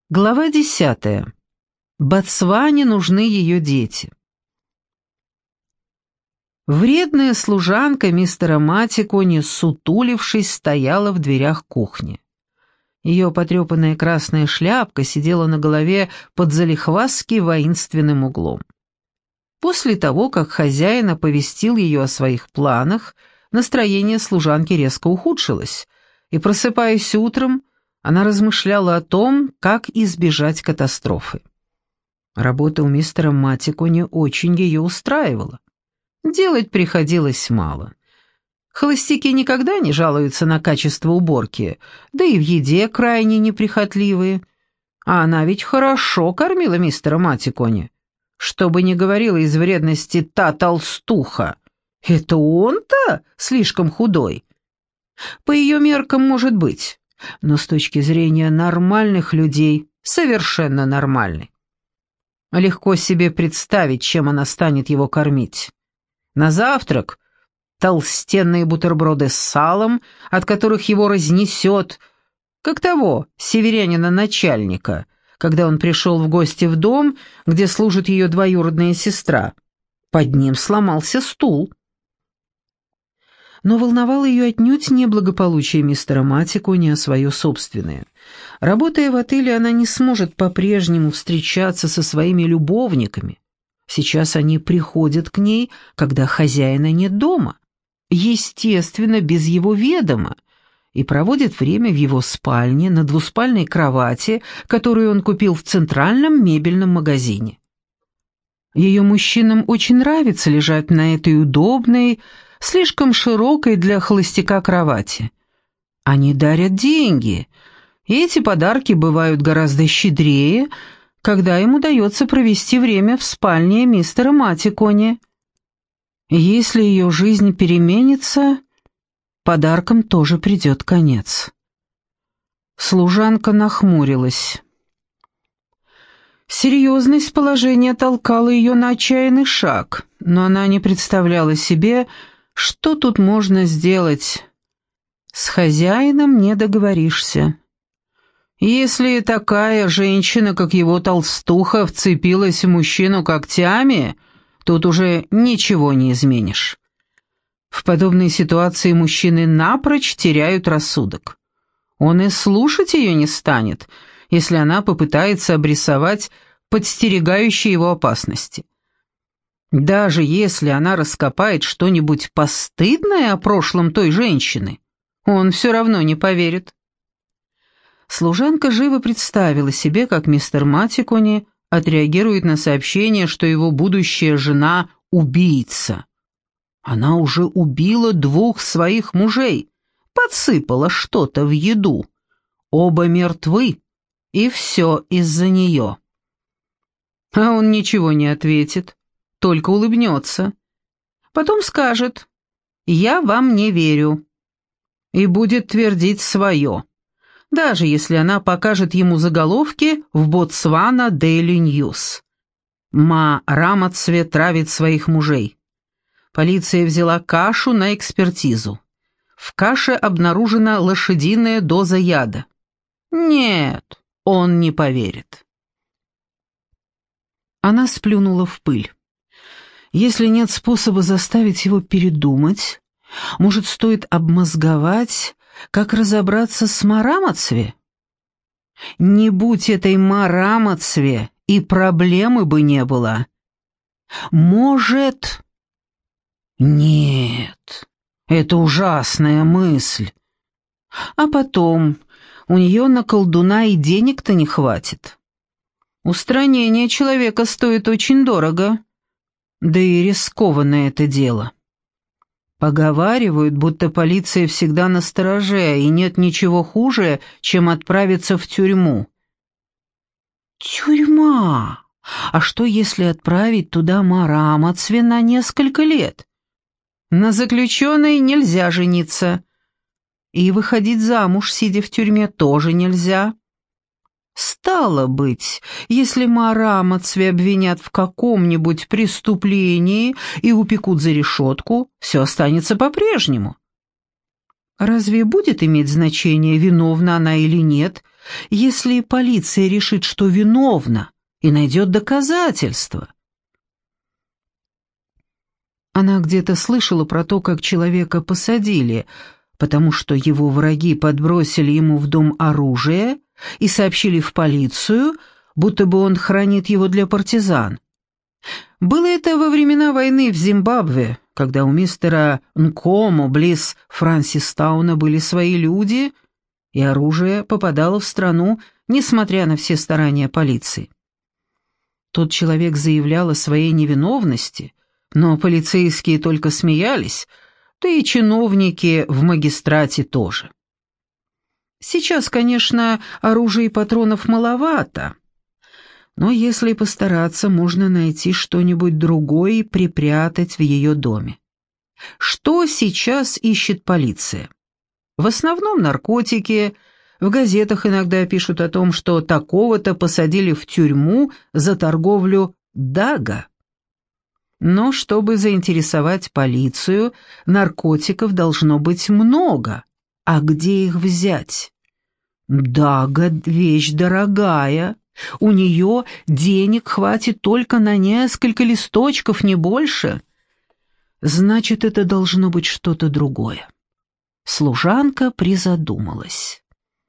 Глава 10. Ботсване нужны ее дети. Вредная служанка мистера Матикони, сутулившись, стояла в дверях кухни. Ее потрепанная красная шляпка сидела на голове под залихвастски воинственным углом. После того, как хозяин оповестил ее о своих планах, настроение служанки резко ухудшилось, и, просыпаясь утром, она размышляла о том, как избежать катастрофы. Работа у мистера Матикони очень ее устраивала. Делать приходилось мало. Холостяки никогда не жалуются на качество уборки, да и в еде крайне неприхотливые. А она ведь хорошо кормила мистера Матикони. Что бы ни говорила из вредности та толстуха, это он-то слишком худой. По ее меркам, может быть, но с точки зрения нормальных людей совершенно нормальный. Легко себе представить, чем она станет его кормить. На завтрак толстенные бутерброды с салом, от которых его разнесет, как того северянина-начальника, когда он пришел в гости в дом, где служит ее двоюродная сестра. Под ним сломался стул. Но волновало ее отнюдь не благополучие мистера Матикони, а свое собственное. Работая в отеле, она не сможет по-прежнему встречаться со своими любовниками. Сейчас они приходят к ней, когда хозяина нет дома, естественно, без его ведома, и проводят время в его спальне на двуспальной кровати, которую он купил в центральном мебельном магазине. Ее мужчинам очень нравится лежать на этой удобной, слишком широкой для холостяка кровати. Они дарят деньги, и эти подарки бывают гораздо щедрее, когда им удается провести время в спальне мистера Матикони. Если ее жизнь переменится, подаркам тоже придет конец. Служанка нахмурилась. Серьезность положения толкала ее на отчаянный шаг, но она не представляла себе, что тут можно сделать. С хозяином не договоришься. Если такая женщина, как его толстуха, вцепилась в мужчину когтями, тут уже ничего не изменишь. В подобной ситуации мужчины напрочь теряют рассудок. Он и слушать ее не станет, если она попытается обрисовать подстерегающие его опасности. Даже если она раскопает что-нибудь постыдное о прошлом той женщины, он все равно не поверит. Служанка живо представила себе, как мистер Матикони отреагирует на сообщение, что его будущая жена — убийца. Она уже убила 2 своих мужей, подсыпала что-то в еду. Оба мертвы, и все из-за нее. А он ничего не ответит, только улыбнется. Потом скажет: «Я вам не верю», и будет твердить свое, даже если она покажет ему заголовки в Ботсвана Дейли Ньюс. Ма Рамацве травит своих мужей. Полиция взяла кашу на экспертизу. В каше обнаружена лошадиная доза яда. Нет, он не поверит. Она сплюнула в пыль. Если нет способа заставить его передумать, может, стоит обмозговать, как разобраться с Марамацве? Не будь этой Марамацве, и проблемы бы не было. Может... Нет, это ужасная мысль. А потом, у нее на колдуна и денег-то не хватит. Устранение человека стоит очень дорого, да и рискованное это дело. Поговаривают, будто полиция всегда настороже, и нет ничего хуже, чем отправиться в тюрьму. Тюрьма! А что, если отправить туда Марамацве на несколько лет? На заключенной нельзя жениться. И выходить замуж, сидя в тюрьме, тоже нельзя. Стало быть, если Марамацве обвинят в каком-нибудь преступлении и упекут за решетку, все останется по-прежнему. Разве будет иметь значение, виновна она или нет, если полиция решит, что виновна, и найдет доказательства? Она где-то слышала про то, как человека посадили, потому что его враги подбросили ему в дом оружие и сообщили в полицию, будто бы он хранит его для партизан. Было это во времена войны в Зимбабве, когда у мистера Нкомо близ Франсистауна были свои люди, и оружие попадало в страну, несмотря на все старания полиции. Тот человек заявлял о своей невиновности, но полицейские только смеялись, да и чиновники в магистрате тоже. Сейчас, конечно, оружия и патронов маловато, но если постараться, можно найти что-нибудь другое и припрятать в ее доме. Что сейчас ищет полиция? В основном наркотики. В газетах иногда пишут о том, что такого-то посадили в тюрьму за торговлю дага. Но чтобы заинтересовать полицию, наркотиков должно быть много. А где их взять? Дага — вещь дорогая. У нее денег хватит только на несколько листочков, не больше. Значит, это должно быть что-то другое. Служанка призадумалась.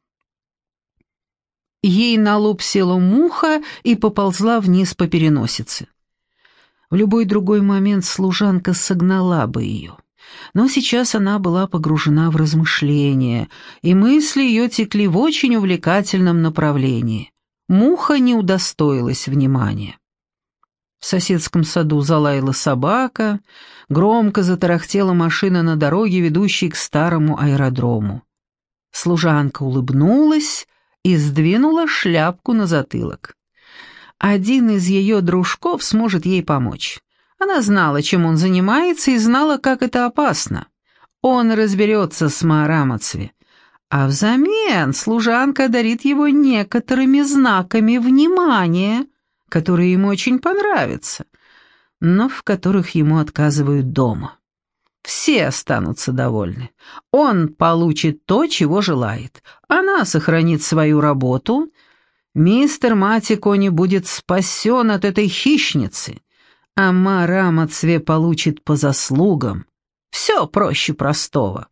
Ей на лоб села муха и поползла вниз по переносице. В любой другой момент служанка согнала бы ее. Но сейчас она была погружена в размышления, и мысли ее текли в очень увлекательном направлении. Муха не удостоилась внимания. В соседском саду залаяла собака, громко затарахтела машина на дороге, ведущей к старому аэродрому. Служанка улыбнулась и сдвинула шляпку на затылок. Один из ее дружков сможет ей помочь. Она знала, чем он занимается, и знала, как это опасно. Он разберется с Маарамацви, а взамен служанка одарит его некоторыми знаками внимания, которые ему очень понравятся, но в которых ему отказывают дома. Все останутся довольны. Он получит то, чего желает. Она сохранит свою работу. Мистер Матикони будет спасен от этой хищницы, а Маарамацви получит по заслугам. Все проще простого.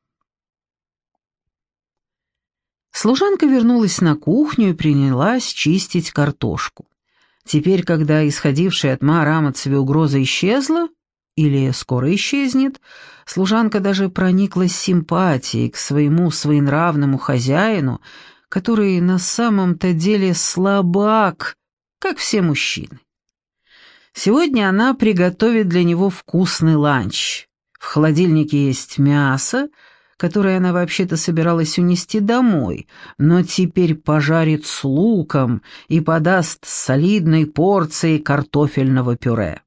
Служанка вернулась на кухню и принялась чистить картошку. Теперь, когда исходившая от Маарамацви угроза исчезла, или скоро исчезнет, служанка даже прониклась симпатией к своему своенравному хозяину, который на самом-то деле слабак, как все мужчины. Сегодня она приготовит для него вкусный ланч. В холодильнике есть мясо, которое она вообще-то собиралась унести домой, но теперь пожарит с луком и подаст с солидной порцией картофельного пюре.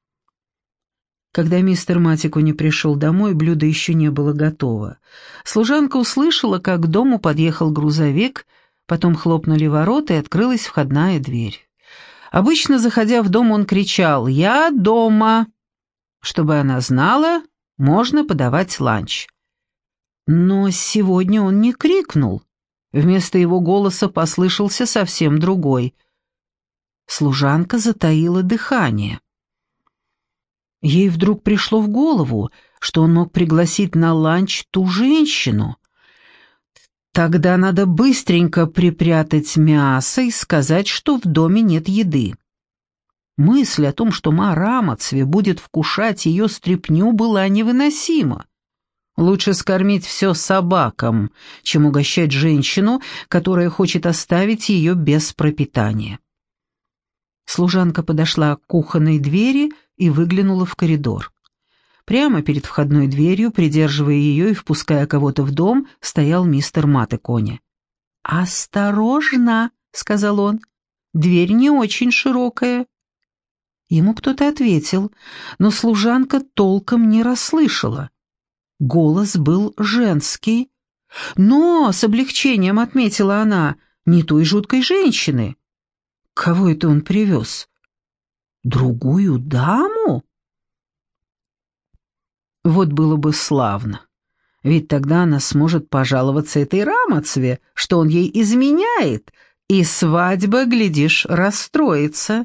Когда мистер Матикони пришел домой, блюдо еще не было готово. Служанка услышала, как к дому подъехал грузовик, потом хлопнули ворота и открылась входная дверь. Обычно, заходя в дом, он кричал «Я дома!», чтобы она знала, можно подавать ланч. Но сегодня он не крикнул. Вместо его голоса послышался совсем другой. Служанка затаила дыхание. Ей вдруг пришло в голову, что он мог пригласить на ланч ту женщину. Тогда надо быстренько припрятать мясо и сказать, что в доме нет еды. Мысль о том, что Маарамацви будет вкушать ее стряпню, была невыносима. Лучше скормить все собакам, чем угощать женщину, которая хочет оставить ее без пропитания. Служанка подошла к кухонной двери и выглянула в коридор. Прямо перед входной дверью, придерживая ее и впуская кого-то в дом, стоял мистер Матикони. «Осторожно!» — сказал он. «Дверь не очень широкая». Ему кто-то ответил, но служанка толком не расслышала. Голос был женский, но, с облегчением отметила она, не той жуткой женщины. Кого это он привез? Другую даму? Вот было бы славно. Ведь тогда она сможет пожаловаться этой Рамацве, что он ей изменяет, и свадьба, глядишь, расстроится.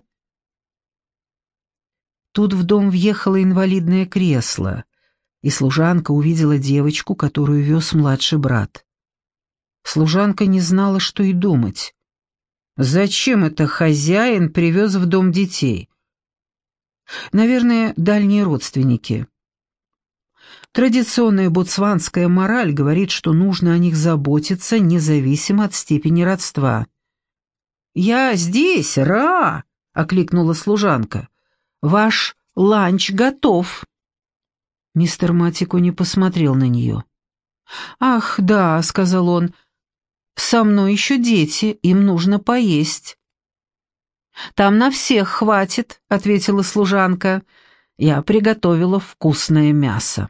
Тут в дом въехало инвалидное кресло, и служанка увидела девочку, которую вез младший брат. Служанка не знала, что и думать. Зачем это хозяин привез в дом детей? Наверное, дальние родственники. Традиционная ботсванская мораль говорит, что нужно о них заботиться, независимо от степени родства. «Я здесь, Ра!» — окликнула служанка. «Ваш ланч готов». Мистер Матико не посмотрел на нее. «Ах, да», — сказал он, — «со мной еще дети, им нужно поесть». «Там на всех хватит», — ответила служанка. «Я приготовила вкусное мясо».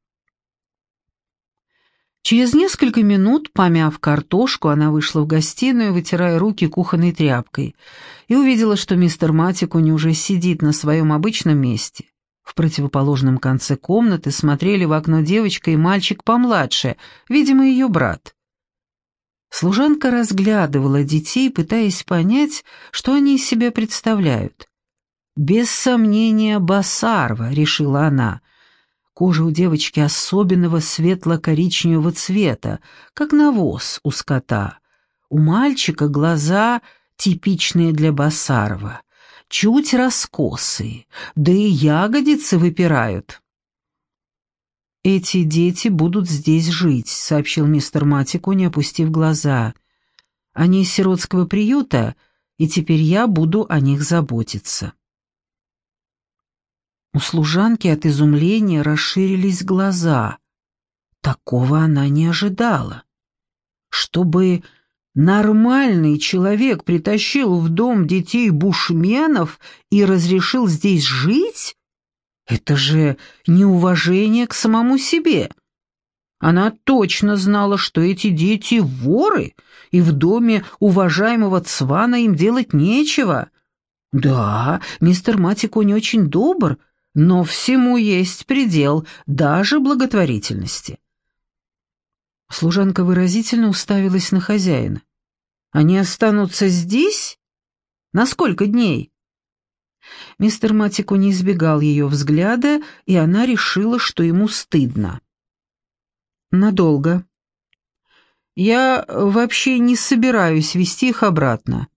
Через несколько минут, помяв картошку, она вышла в гостиную, вытирая руки кухонной тряпкой, и увидела, что мистер Матикони уже сидит на своем обычном месте. В противоположном конце комнаты смотрели в окно девочка и мальчик помладше, видимо, ее брат. Служанка разглядывала детей, пытаясь понять, что они из себя представляют. «Без сомнения, Басарва», — решила она. Кожа у девочки особенного светло-коричневого цвета, как навоз у скота. У мальчика глаза типичные для Басарва, чуть раскосые, да и ягодицы выпирают. «Эти дети будут здесь жить», — сообщил мистер Матикони, опустив глаза. «Они из сиротского приюта, и теперь я буду о них заботиться». У служанки от изумления расширились глаза. Такого она не ожидала. Чтобы нормальный человек притащил в дом детей бушменов и разрешил здесь жить? Это же неуважение к самому себе. Она точно знала, что эти дети воры, и в доме уважаемого Цвана им делать нечего. Да, мистер Матикони очень добр, но всему есть предел, даже благотворительности. Служанка выразительно уставилась на хозяина. «Они останутся здесь? На сколько дней?» Мистер Матико не избегал ее взгляда, и она решила, что ему стыдно. «Надолго. Я вообще не собираюсь везти их обратно».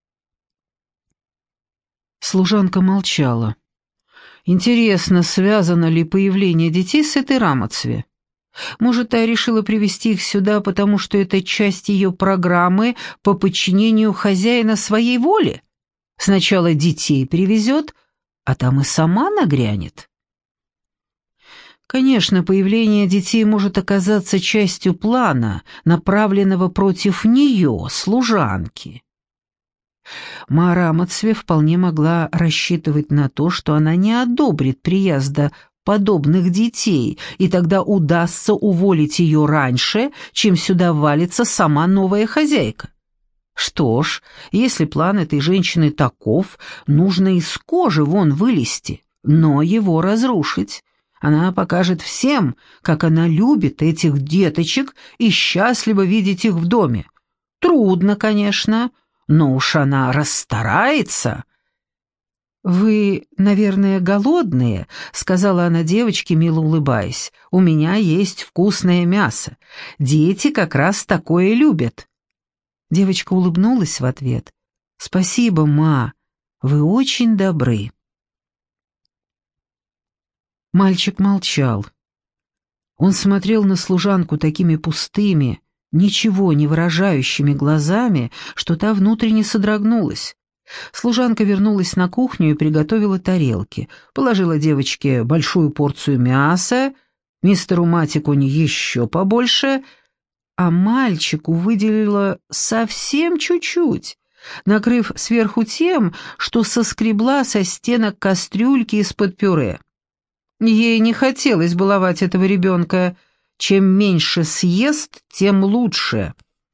Служанка молчала. Интересно, связано ли появление детей с этой Рамацве? Может, та решила привести их сюда, потому что это часть ее программы по подчинению хозяина своей воле? Сначала детей привезет, а там и сама нагрянет. Конечно, появление детей может оказаться частью плана, направленного против нее, служанки. Ма Рамацве вполне могла рассчитывать на то, что она не одобрит приезда подобных детей, и тогда удастся уволить ее раньше, чем сюда валится сама новая хозяйка. Что ж, если план этой женщины таков, нужно из кожи вон вылезти, но его разрушить. Она покажет всем, как она любит этих деточек и счастлива видеть их в доме. Трудно, конечно, но уж она расстарается. «Вы, наверное, голодные?» — сказала она девочке, мило улыбаясь. «У меня есть вкусное мясо. Дети как раз такое любят». Девочка улыбнулась в ответ. «Спасибо, ма, вы очень добры». Мальчик молчал. Он смотрел на служанку такими пустыми, ничего не выражающими глазами, что та внутренне содрогнулась. Служанка вернулась на кухню и приготовила тарелки, положила девочке большую порцию мяса, мистеру Матикони еще побольше, а мальчику выделила совсем чуть-чуть, накрыв сверху тем, что соскребла со стенок кастрюльки из-под пюре. Ей не хотелось баловать этого ребенка. Чем меньше съест, тем лучше.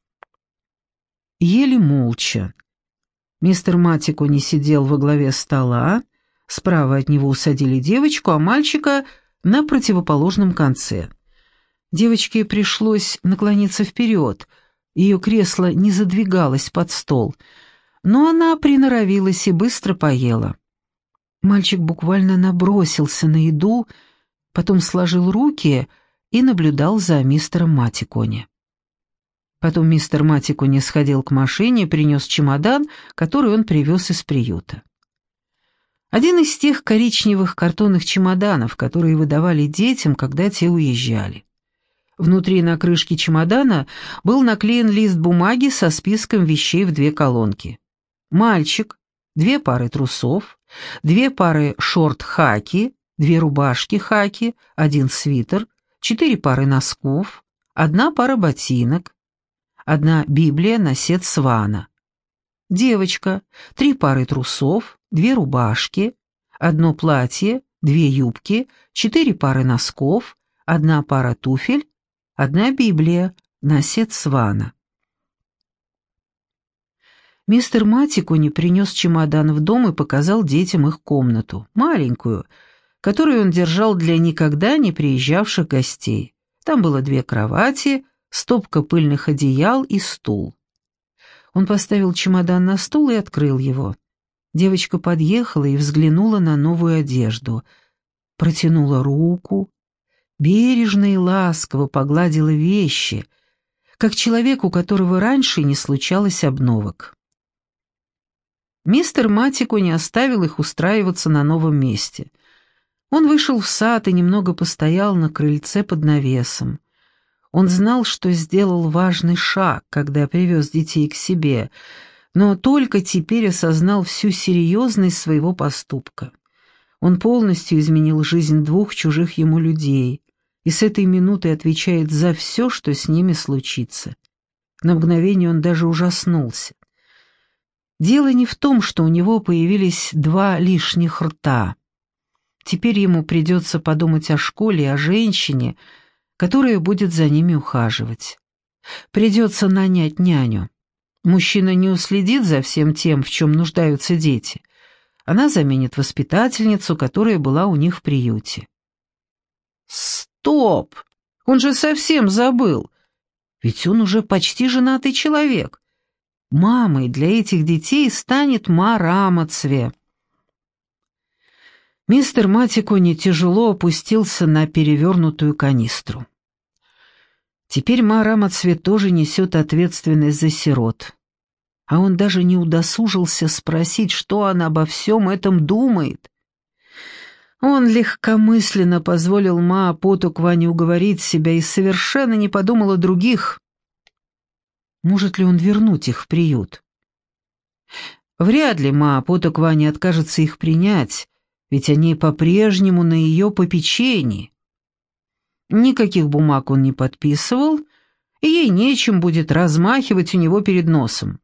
Ели молча. Мистер Матикони сидел во главе стола, справа от него усадили девочку, а мальчика на противоположном конце. Девочке пришлось наклониться вперед, ее кресло не задвигалось под стол, но она приноровилась и быстро поела. Мальчик буквально набросился на еду, потом сложил руки и наблюдал за мистером Матикони. Потом мистер Матикони сходил к машине и принес чемодан, который он привез из приюта. Один из тех коричневых картонных чемоданов, которые выдавали детям, когда те уезжали. Внутри на крышке чемодана был наклеен лист бумаги со списком вещей в 2 колонки. Мальчик, 2 пары трусов, 2 пары шорт-хаки, 2 рубашки-хаки, 1 свитер, 4 пары носков, 1 пара ботинок, 1 Библия на сет свана. Девочка, 3 пары трусов, 2 рубашки, 1 платье, 2 юбки, 4 пары носков, 1 пара туфель, 1 Библия на сет свана. Мистер Матикони принес чемодан в дом и показал детям их комнату, маленькую, которую он держал для никогда не приезжавших гостей. Там было 2 кровати, стопка пыльных одеял и стул. Он поставил чемодан на стул и открыл его. Девочка подъехала и взглянула на новую одежду, протянула руку, бережно и ласково погладила вещи, как человек, у которого раньше не случалось обновок. Мистер Матикони оставил их устраиваться на новом месте. Он вышел в сад и немного постоял на крыльце под навесом. Он знал, что сделал важный шаг, когда привез детей к себе, но только теперь осознал всю серьезность своего поступка. Он полностью изменил жизнь 2 чужих ему людей и с этой минуты отвечает за все, что с ними случится. На мгновение он даже ужаснулся. Дело не в том, что у него появились 2 лишних рта. Теперь ему придется подумать о школе и о женщине, которая будет за ними ухаживать. Придется нанять няню. Мужчина не уследит за всем тем, в чем нуждаются дети. Она заменит воспитательницу, которая была у них в приюте. Стоп! Он же совсем забыл. Ведь он уже почти женатый человек. Мамой для этих детей станет Ма Рамацве. Мистер Матикони тяжело опустился на перевернутую канистру. Теперь Ма Рамацве тоже несет ответственность за сирот. А он даже не удосужился спросить, что она обо всем этом думает. Он легкомысленно позволил Ма Потукване уговорить себя и совершенно не подумал о других. Может ли он вернуть их в приют? Вряд ли Ма Потукване откажется их принять, ведь они по-прежнему на ее попечении. Никаких бумаг он не подписывал, и ей нечем будет размахивать у него перед носом.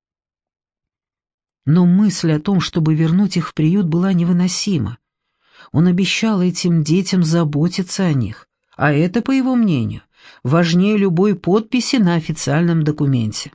Но мысль о том, чтобы вернуть их в приют, была невыносима. Он обещал этим детям заботиться о них, а это, по его мнению, важнее любой подписи на официальном документе.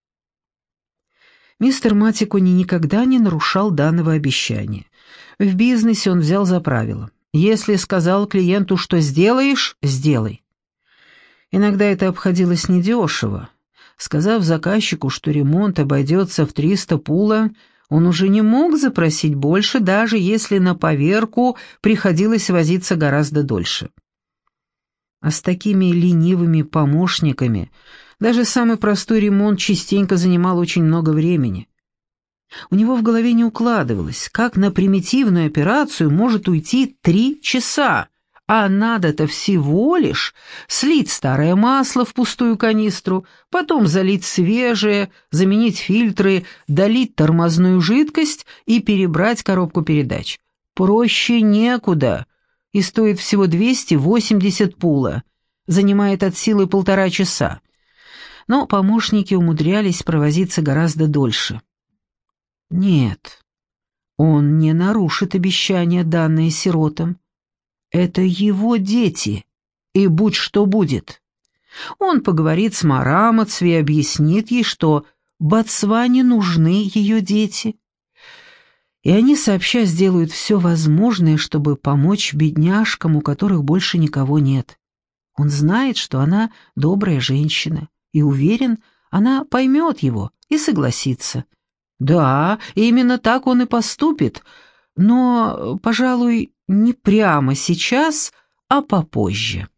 Мистер Матикони никогда не нарушал данного обещания. В бизнесе он взял за правило: если сказал клиенту, что сделаешь, сделай. Иногда это обходилось недешево. Сказав заказчику, что ремонт обойдется в 300 пула, он уже не мог запросить больше, даже если на поверку приходилось возиться гораздо дольше. А с такими ленивыми помощниками даже самый простой ремонт частенько занимал очень много времени. У него в голове не укладывалось, как на примитивную операцию может уйти 3 часа, а надо-то всего лишь слить старое масло в пустую канистру, потом залить свежее, заменить фильтры, долить тормозную жидкость и перебрать коробку передач. Проще некуда, и стоит всего 280 пула, занимает от силы 1,5 часа. Но помощники умудрялись провозиться гораздо дольше. Нет, он не нарушит обещания, данные сиротам. Это его дети, и будь что будет. Он поговорит с Ма Рамацве и объяснит ей, что Ботсване нужны ее дети. И они сообща сделают все возможное, чтобы помочь бедняжкам, у которых больше никого нет. Он знает, что она добрая женщина, и уверен, она поймет его и согласится. Да, именно так он и поступит, но, пожалуй, не прямо сейчас, а попозже.